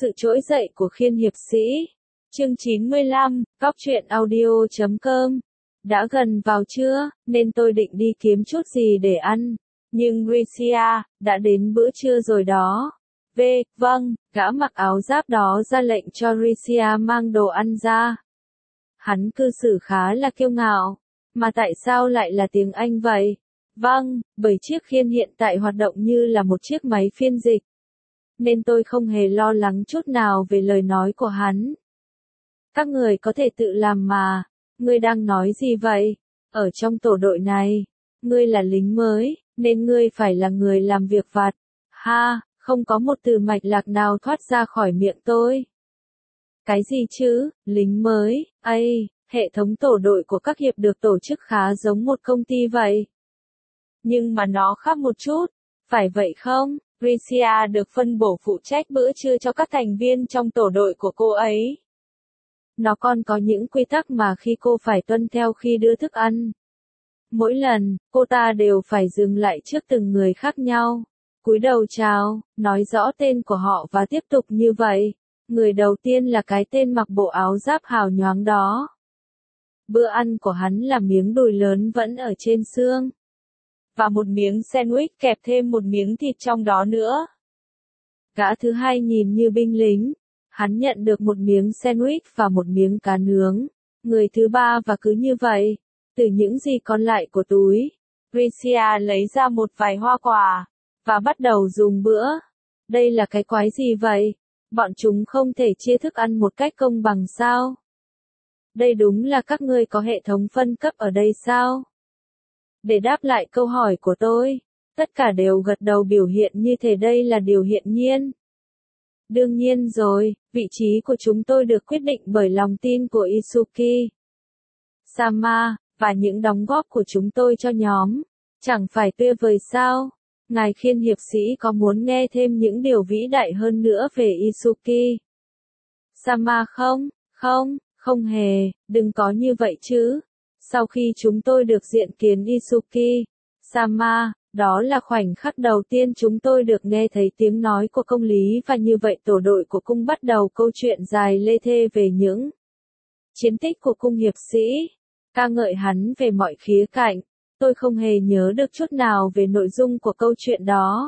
Sự trỗi dậy của Khiên hiệp sĩ. Chương 95, Góc truyện audio.com. Đã gần vào trưa, nên tôi định đi kiếm chút gì để ăn. Nhưng Ricia, đã đến bữa trưa rồi đó. Vâng, gã mặc áo giáp đó ra lệnh cho Ricia mang đồ ăn ra. Hắn cư xử khá là kiêu ngạo. Mà tại sao lại là tiếng Anh vậy? Vâng, bởi chiếc khiên hiện tại hoạt động như là một chiếc máy phiên dịch. Nên tôi không hề lo lắng chút nào về lời nói của hắn. Các người có thể tự làm mà. Ngươi đang nói gì vậy? Ở trong tổ đội này, ngươi là lính mới, nên ngươi phải là người làm việc vặt. Ha, không có một từ mạch lạc nào thoát ra khỏi miệng tôi. Cái gì chứ, lính mới, hệ thống tổ đội của các hiệp được tổ chức khá giống một công ty vậy. Nhưng mà nó khác một chút, phải vậy không? Ricia được phân bổ phụ trách bữa trưa cho các thành viên trong tổ đội của cô ấy. Nó còn có những quy tắc mà khi cô phải tuân theo khi đưa thức ăn. Mỗi lần, cô ta đều phải dừng lại trước từng người khác nhau, cúi đầu chào, nói rõ tên của họ và tiếp tục như vậy. Người đầu tiên là cái tên mặc bộ áo giáp hào nhoáng đó. Bữa ăn của hắn là miếng đùi lớn vẫn ở trên xương. Và một miếng sandwich kẹp thêm một miếng thịt trong đó nữa. Gã thứ hai nhìn như binh lính. Hắn nhận được một miếng sandwich và một miếng cá nướng. Người thứ ba và cứ như vậy. Từ những gì còn lại của túi, Ricia lấy ra một vài hoa quả. Và bắt đầu dùng bữa. Đây là cái quái gì vậy? Bọn chúng không thể chia thức ăn một cách công bằng sao? Đây đúng là các ngươi có hệ thống phân cấp ở đây sao? Để đáp lại câu hỏi của tôi, tất cả đều gật đầu biểu hiện như thể đây là điều hiển nhiên. Đương nhiên rồi, vị trí của chúng tôi được quyết định bởi lòng tin của Isuki, Sama, và những đóng góp của chúng tôi cho nhóm. Chẳng phải tuyệt vời sao? Ngài Khiên hiệp sĩ có muốn nghe thêm những điều vĩ đại hơn nữa về Isuki, Sama không? Không hề, đừng có như vậy chứ. Sau khi chúng tôi được diện kiến Isuki, Sama, đó là khoảnh khắc đầu tiên chúng tôi được nghe thấy tiếng nói của công lý và như vậy tổ đội của cung bắt đầu câu chuyện dài lê thê về những chiến tích của cung hiệp sĩ, ca ngợi hắn về mọi khía cạnh. Tôi không hề nhớ được chút nào về nội dung của câu chuyện đó.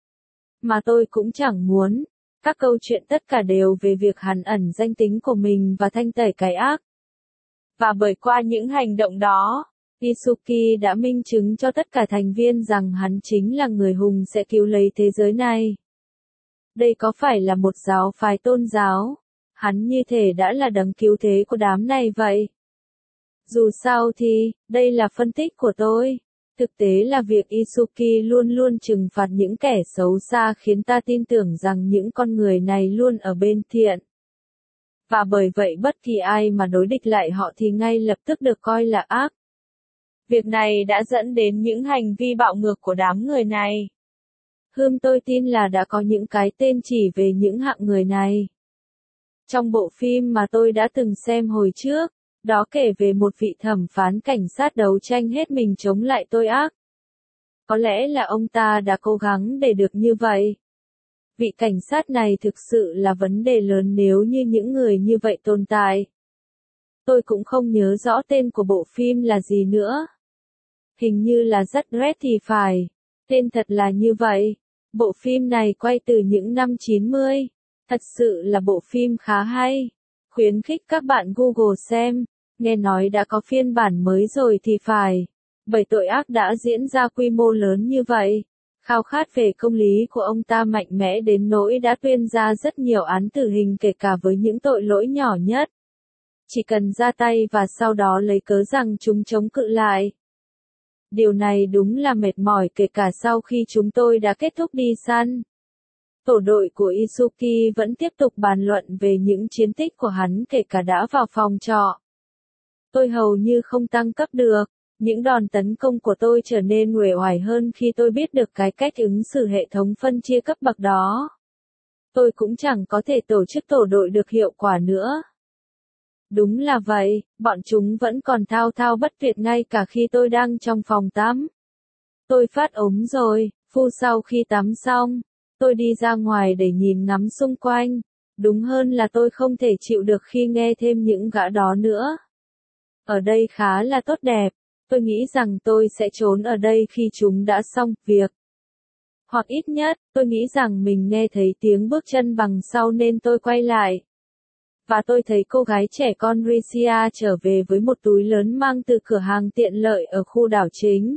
Mà tôi cũng chẳng muốn. Các câu chuyện tất cả đều về việc hắn ẩn danh tính của mình và thanh tẩy cái ác. Và bởi qua những hành động đó, Isuki đã minh chứng cho tất cả thành viên rằng hắn chính là người hùng sẽ cứu lấy thế giới này. Đây có phải là một giáo phái tôn giáo? Hắn như thể đã là đấng cứu thế của đám này vậy. Dù sao thì, đây là phân tích của tôi. Thực tế là việc Isuki luôn luôn trừng phạt những kẻ xấu xa khiến ta tin tưởng rằng những con người này luôn ở bên thiện. Và bởi vậy bất kỳ ai mà đối địch lại họ thì ngay lập tức được coi là ác. Việc này đã dẫn đến những hành vi bạo ngược của đám người này. Tôi tin là đã có những cái tên chỉ về những hạng người này. Trong bộ phim mà tôi đã từng xem hồi trước, đó kể về một vị thẩm phán cảnh sát đấu tranh hết mình chống lại tội ác. Có lẽ là ông ta đã cố gắng để được như vậy. Vị cảnh sát này thực sự là vấn đề lớn nếu như những người như vậy tồn tại. Tôi cũng không nhớ rõ tên của bộ phim là gì nữa. Hình như là Judge Dredd thì phải. Tên thật là như vậy. Bộ phim này quay từ những năm 90. Thật sự là bộ phim khá hay. Khuyến khích các bạn Google xem. Nghe nói đã có phiên bản mới rồi thì phải. Bởi tội ác đã diễn ra quy mô lớn như vậy. Khao khát về công lý của ông ta mạnh mẽ đến nỗi đã tuyên ra rất nhiều án tử hình kể cả với những tội lỗi nhỏ nhất. Chỉ cần ra tay và sau đó lấy cớ rằng chúng chống cự lại. Điều này đúng là mệt mỏi kể cả sau khi chúng tôi đã kết thúc đi săn. Tổ đội của Isuki vẫn tiếp tục bàn luận về những chiến tích của hắn kể cả đã vào phòng trọ. Tôi hầu như không tăng cấp được. Những đòn tấn công của tôi trở nên uể oải hơn khi tôi biết được cái cách ứng xử hệ thống phân chia cấp bậc đó. Tôi cũng chẳng có thể tổ chức tổ đội được hiệu quả nữa. Đúng là vậy, bọn chúng vẫn còn thao thao bất tuyệt ngay cả khi tôi đang trong phòng tắm. Tôi phát ốm rồi, sau khi tắm xong, tôi đi ra ngoài để nhìn ngắm xung quanh. Đúng hơn là tôi không thể chịu được khi nghe thêm những gã đó nữa. Ở đây khá là tốt đẹp. Tôi nghĩ rằng tôi sẽ trốn ở đây khi chúng đã xong việc. Hoặc ít nhất, tôi nghĩ rằng mình nghe thấy tiếng bước chân bằng sau nên tôi quay lại. Và tôi thấy cô gái trẻ con Ricia trở về với một túi lớn mang từ cửa hàng tiện lợi ở khu đảo chính.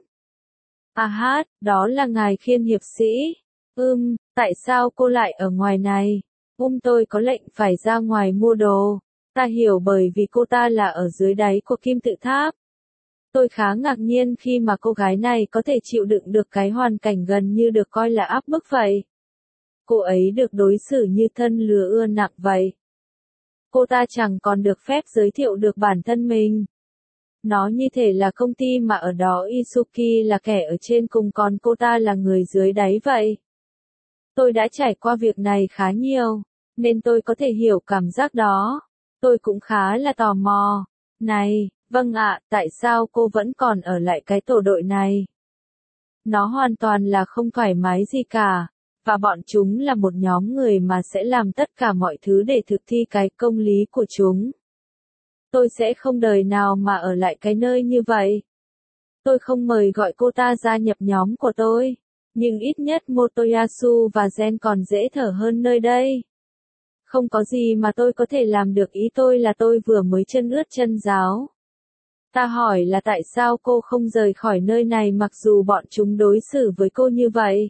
Đó là ngài Khiên hiệp sĩ. Tại sao cô lại ở ngoài này? Tôi có lệnh phải ra ngoài mua đồ. Ta hiểu bởi vì cô ta là ở dưới đáy của kim tự tháp. Tôi khá ngạc nhiên khi mà cô gái này có thể chịu đựng được cái hoàn cảnh gần như được coi là áp bức vậy. Cô ấy được đối xử như thân lừa ưa nặng vậy. Cô ta chẳng còn được phép giới thiệu được bản thân mình. Nó như thể là công ty mà ở đó Isuki là kẻ ở trên cùng còn cô ta là người dưới đáy vậy. Tôi đã trải qua việc này khá nhiều, nên tôi có thể hiểu cảm giác đó. Tôi cũng khá là tò mò. Này, vâng ạ, tại sao cô vẫn còn ở lại cái tổ đội này? Nó hoàn toàn là không thoải mái gì cả, và bọn chúng là một nhóm người mà sẽ làm tất cả mọi thứ để thực thi cái công lý của chúng. Tôi sẽ không đời nào mà ở lại cái nơi như vậy. Tôi không mời gọi cô ta gia nhập nhóm của tôi, nhưng ít nhất Motoyasu và Gen còn dễ thở hơn nơi đây. Không có gì mà tôi có thể làm được, ý tôi là tôi vừa mới chân ướt chân ráo. Ta hỏi là tại sao cô không rời khỏi nơi này mặc dù bọn chúng đối xử với cô như vậy?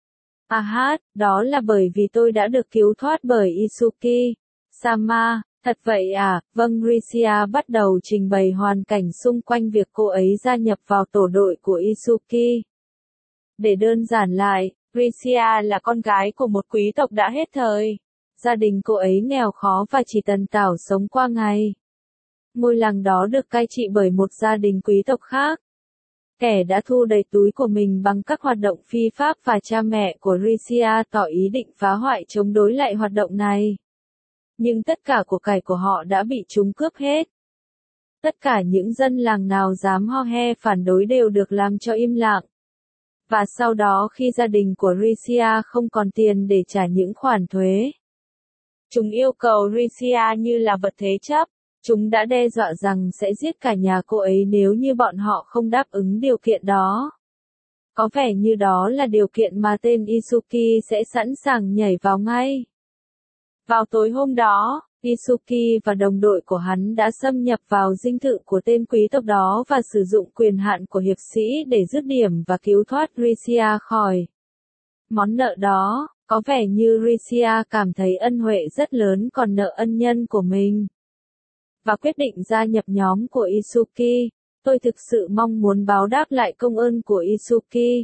Đó là bởi vì tôi đã được cứu thoát bởi Isuki. Sama, thật vậy à? Vâng, Ricia bắt đầu trình bày hoàn cảnh xung quanh việc cô ấy gia nhập vào tổ đội của Isuki. Để đơn giản lại, Ricia là con gái của một quý tộc đã hết thời. Gia đình cô ấy nghèo khó và chỉ tần tảo sống qua ngày. Ngôi làng đó được cai trị bởi một gia đình quý tộc khác. Kẻ đã thu đầy túi của mình bằng các hoạt động phi pháp và cha mẹ của Ricia tỏ ý định phá hoại chống đối lại hoạt động này. Nhưng tất cả của cải của họ đã bị chúng cướp hết. Tất cả những dân làng nào dám ho he phản đối đều được làm cho im lặng. Và sau đó khi gia đình của Ricia không còn tiền để trả những khoản thuế, chúng yêu cầu Ricia như là vật thế chấp. Chúng đã đe dọa rằng sẽ giết cả nhà cô ấy nếu như bọn họ không đáp ứng điều kiện đó. Có vẻ như đó là điều kiện mà tên Isuki sẽ sẵn sàng nhảy vào ngay. Vào tối hôm đó, Isuki và đồng đội của hắn đã xâm nhập vào dinh thự của tên quý tộc đó và sử dụng quyền hạn của hiệp sĩ để dứt điểm và cứu thoát Ricia khỏi món nợ đó. Có vẻ như Ricia cảm thấy ân huệ rất lớn còn nợ ân nhân của mình. Và quyết định gia nhập nhóm của Isuki. Tôi thực sự mong muốn báo đáp lại công ơn của Isuki.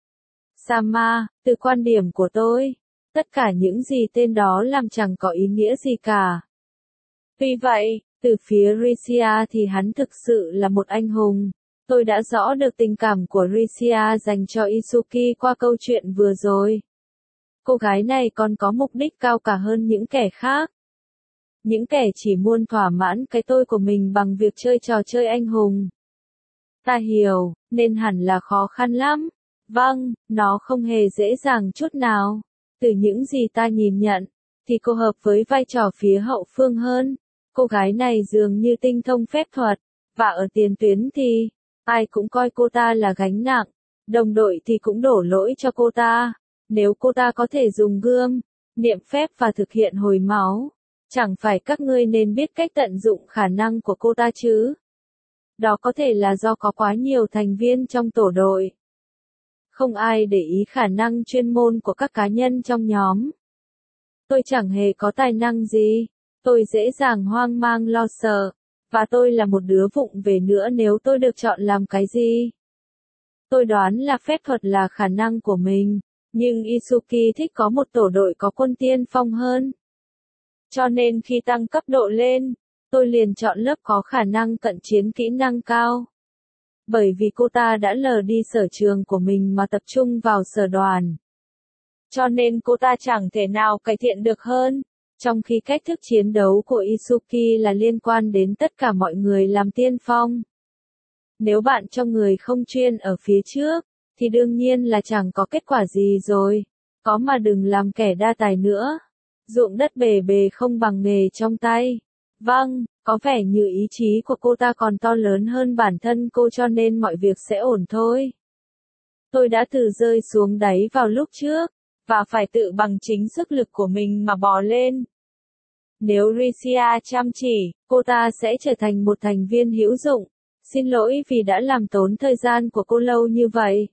Sama, từ quan điểm của tôi, tất cả những gì tên đó làm chẳng có ý nghĩa gì cả. Tuy vậy, từ phía Ricia thì hắn thực sự là một anh hùng. Tôi đã rõ được tình cảm của Ricia dành cho Isuki qua câu chuyện vừa rồi. Cô gái này còn có mục đích cao cả hơn những kẻ khác. Những kẻ chỉ muốn thỏa mãn cái tôi của mình bằng việc chơi trò chơi anh hùng. Ta hiểu, nên hẳn là khó khăn lắm. Vâng, nó không hề dễ dàng chút nào. Từ những gì ta nhìn nhận, thì cô hợp với vai trò phía hậu phương hơn. Cô gái này dường như tinh thông phép thuật, và ở tiền tuyến thì, ai cũng coi cô ta là gánh nặng. Đồng đội thì cũng đổ lỗi cho cô ta. Nếu cô ta có thể dùng gươm, niệm phép và thực hiện hồi máu, chẳng phải các ngươi nên biết cách tận dụng khả năng của cô ta chứ? Đó có thể là do có quá nhiều thành viên trong tổ đội. Không ai để ý khả năng chuyên môn của các cá nhân trong nhóm. Tôi chẳng hề có tài năng gì. Tôi dễ dàng hoang mang lo sợ. Và tôi là một đứa vụng về nữa nếu tôi được chọn làm cái gì. Tôi đoán là phép thuật là khả năng của mình. Nhưng Isuki thích có một tổ đội có quân tiên phong hơn. Cho nên khi tăng cấp độ lên, tôi liền chọn lớp có khả năng cận chiến kỹ năng cao. Bởi vì cô ta đã lờ đi sở trường của mình mà tập trung vào sở đoàn. Cho nên cô ta chẳng thể nào cải thiện được hơn. Trong khi cách thức chiến đấu của Isuki là liên quan đến tất cả mọi người làm tiên phong. Nếu bạn cho người không chuyên ở phía trước, thì đương nhiên là chẳng có kết quả gì rồi. Có mà đừng làm kẻ đa tài nữa. ruộng đất bề bề không bằng nghề trong tay. Vâng, có vẻ như ý chí của cô ta còn to lớn hơn bản thân cô cho nên mọi việc sẽ ổn thôi. Tôi đã từ rơi xuống đáy vào lúc trước, và phải tự bằng chính sức lực của mình mà bò lên. Nếu Ricia chăm chỉ, cô ta sẽ trở thành một thành viên hữu dụng. Xin lỗi vì đã làm tốn thời gian của cô lâu như vậy.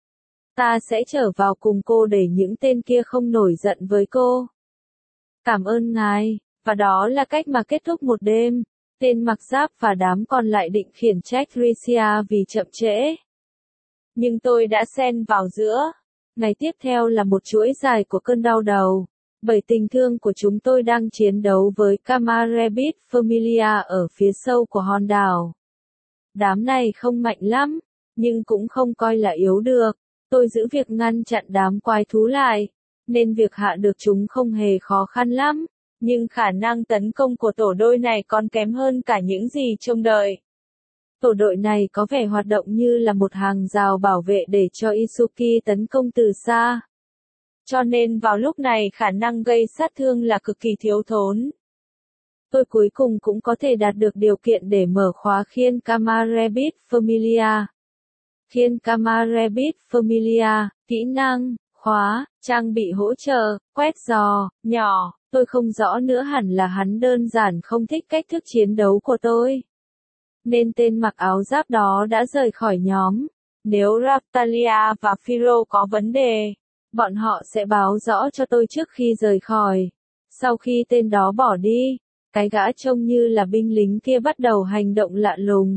Ta sẽ trở vào cùng cô để những tên kia không nổi giận với cô. Cảm ơn ngài, và đó là cách mà kết thúc một đêm. Tên mặc giáp và đám còn lại định khiển trách Ricia vì chậm trễ. Nhưng tôi đã xen vào giữa. Ngày tiếp theo là một chuỗi dài của cơn đau đầu. Bởi tình thương của chúng tôi đang chiến đấu với Camarabit Familia ở phía sâu của hòn đảo. Đám này không mạnh lắm, nhưng cũng không coi là yếu được. Tôi giữ việc ngăn chặn đám quái thú lại, nên việc hạ được chúng không hề khó khăn lắm. Nhưng khả năng tấn công của tổ đội này còn kém hơn cả những gì trông đợi. Tổ đội này có vẻ hoạt động như là một hàng rào bảo vệ để cho Isuki tấn công từ xa. Cho nên vào lúc này khả năng gây sát thương là cực kỳ thiếu thốn. Tôi cuối cùng cũng có thể đạt được điều kiện để mở khóa khiên Camarabit Familia. Khiên Camarabit Familia, kỹ năng, khóa, trang bị hỗ trợ, quét giò, nhỏ, tôi không rõ nữa hẳn là hắn đơn giản không thích cách thức chiến đấu của tôi. Nên tên mặc áo giáp đó đã rời khỏi nhóm. Nếu Raftalia và Phiro có vấn đề, bọn họ sẽ báo rõ cho tôi trước khi rời khỏi. Sau khi tên đó bỏ đi, cái gã trông như là binh lính kia bắt đầu hành động lạ lùng.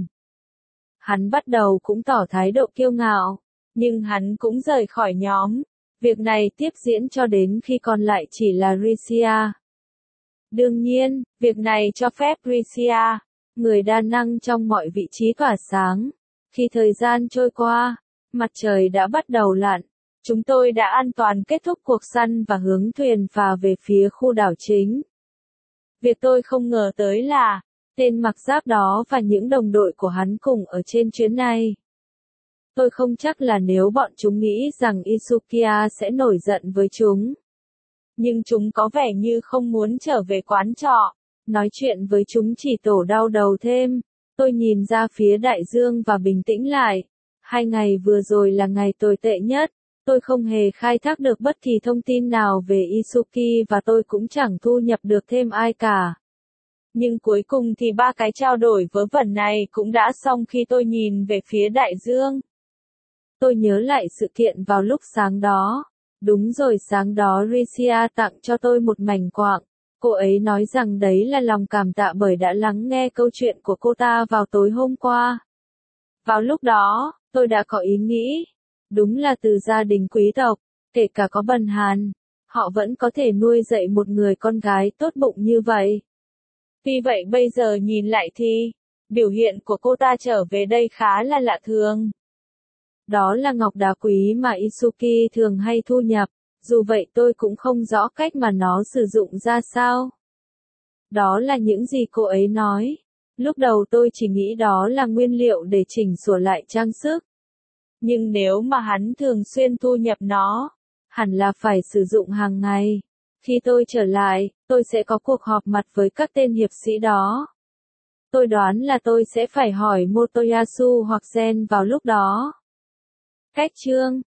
Hắn bắt đầu cũng tỏ thái độ kiêu ngạo, nhưng hắn cũng rời khỏi nhóm. Việc này tiếp diễn cho đến khi còn lại chỉ là Ricia. Đương nhiên, việc này cho phép Ricia, người đa năng trong mọi vị trí tỏa sáng. Khi thời gian trôi qua, mặt trời đã bắt đầu lặn. Chúng tôi đã an toàn kết thúc cuộc săn và hướng thuyền phà về phía khu đảo chính. Việc tôi không ngờ tới là, tên mặc giáp đó và những đồng đội của hắn cùng ở trên chuyến này. Tôi không chắc là nếu bọn chúng nghĩ rằng Isukia sẽ nổi giận với chúng. Nhưng chúng có vẻ như không muốn trở về quán trọ. Nói chuyện với chúng chỉ tổ đau đầu thêm. Tôi nhìn ra phía đại dương và bình tĩnh lại. 2 ngày vừa rồi là ngày tồi tệ nhất. Tôi không hề khai thác được bất kỳ thông tin nào về Isuki và tôi cũng chẳng thu nhập được thêm ai cả. Nhưng cuối cùng thì 3 cái trao đổi vớ vẩn này cũng đã xong khi tôi nhìn về phía đại dương. Tôi nhớ lại sự kiện vào lúc sáng đó. Đúng rồi, sáng đó Ricia tặng cho tôi một mảnh quạng. Cô ấy nói rằng đấy là lòng cảm tạ bởi đã lắng nghe câu chuyện của cô ta vào tối hôm qua. Vào lúc đó, tôi đã có ý nghĩ. Đúng là từ gia đình quý tộc, kể cả có bần hàn, họ vẫn có thể nuôi dạy một người con gái tốt bụng như vậy. Vì vậy bây giờ nhìn lại thì, biểu hiện của cô ta trở về đây khá là lạ thường. Đó là ngọc đá quý mà Isuki thường hay thu nhập, dù vậy tôi cũng không rõ cách mà nó sử dụng ra sao. Đó là những gì cô ấy nói. Lúc đầu tôi chỉ nghĩ đó là nguyên liệu để chỉnh sửa lại trang sức. Nhưng nếu mà hắn thường xuyên thu nhập nó, hẳn là phải sử dụng hàng ngày. Khi tôi trở lại, tôi sẽ có cuộc họp mặt với các tên hiệp sĩ đó. Tôi đoán là tôi sẽ phải hỏi Motoyasu hoặc Zen vào lúc đó. Cách chương